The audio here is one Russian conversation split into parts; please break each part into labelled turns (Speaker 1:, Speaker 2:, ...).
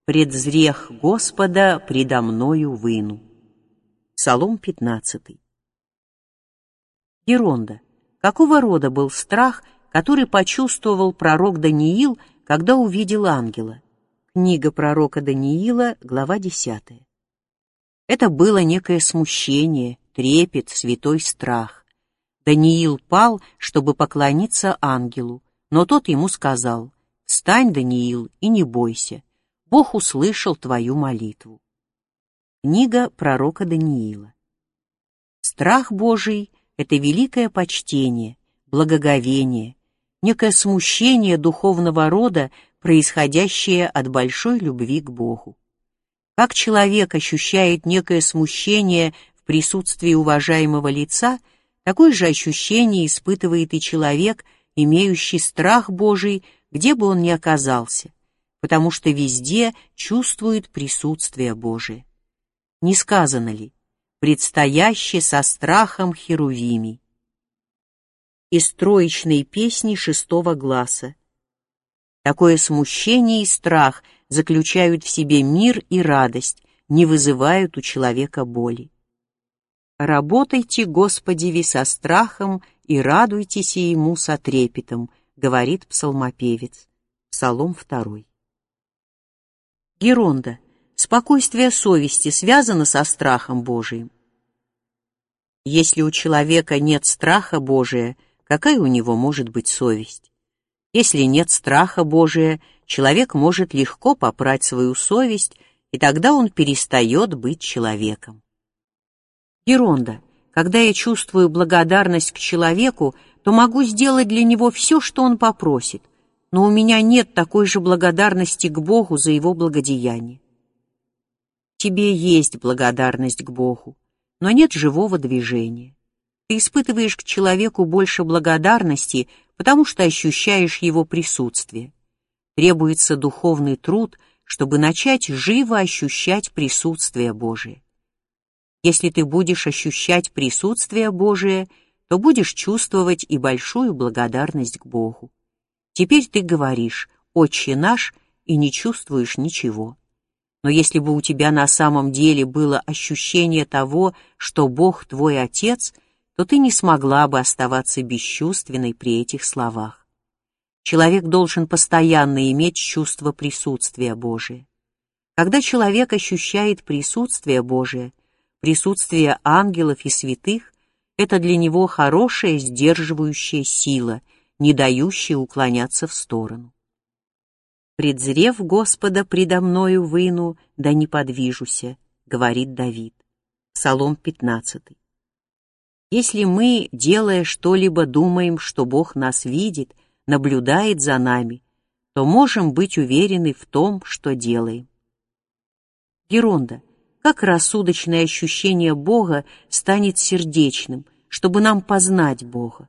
Speaker 1: Предзрех Господа предо мною выну. Псалом 15. Геронда. Какого рода был страх, который почувствовал пророк Даниил, когда увидел ангела? Книга пророка Даниила, глава 10. Это было некое смущение, трепет, святой страх. Даниил пал, чтобы поклониться ангелу, но тот ему сказал: «Встань, Даниил, и не бойся, Бог услышал твою молитву». Книга пророка Даниила. Страх Божий — это великое почтение, благоговение, некое смущение духовного рода, происходящее от большой любви к Богу. Как человек ощущает некое смущение в присутствии уважаемого лица, такое же ощущение испытывает и человек, имеющий страх Божий, где бы он ни оказался, потому что везде чувствует присутствие Божие. Не сказано ли: «Предстоящий со страхом херувимий»? Из троичной песни 6-го гласа. Такое смущение и страх заключают в себе мир и радость, не вызывают у человека боли. «Работайте, Господи, со страхом и радуйтесь ему со трепетом», говорит псалмопевец. Псалом 2. Геронда. Спокойствие совести связано со страхом Божиим. Если у человека нет страха Божия, какая у него может быть совесть? Если нет страха Божия, человек может легко попрать свою совесть, и тогда он перестает быть человеком. Геронда. Когда я чувствую благодарность к человеку, то могу сделать для него все, что он попросит, но у меня нет такой же благодарности к Богу за его благодеяние. Тебе есть благодарность к Богу, но нет живого движения. Ты испытываешь к человеку больше благодарности, потому что ощущаешь его присутствие. Требуется духовный труд, чтобы начать живо ощущать присутствие Божие. Если ты будешь ощущать присутствие Божие, то будешь чувствовать и большую благодарность к Богу. Теперь ты говоришь «Отче наш» и не чувствуешь ничего. Но если бы у тебя на самом деле было ощущение того, что Бог твой Отец, то ты не смогла бы оставаться бесчувственной при этих словах. Человек должен постоянно иметь чувство присутствия Божия. Когда человек ощущает присутствие Божие, присутствие ангелов и святых, это для него хорошая сдерживающая сила, не дающая уклоняться в сторону. «Предзрев Господа предо мною выну, да не подвижуся», говорит Давид. Псалом 15. Если мы, делая что-либо, думаем, что Бог нас видит, наблюдает за нами, то можем быть уверены в том, что делаем. Геронда. Как рассудочное ощущение Бога станет сердечным, чтобы нам познать Бога?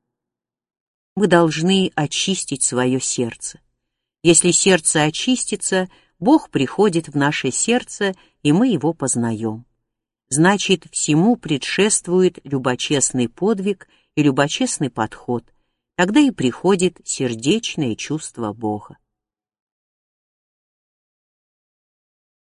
Speaker 1: Мы должны очистить свое сердце. Если сердце очистится, Бог приходит в наше сердце, и мы его познаем. Значит, всему предшествует любочестный подвиг и любочестный подход. Тогда и приходит сердечное чувство Бога.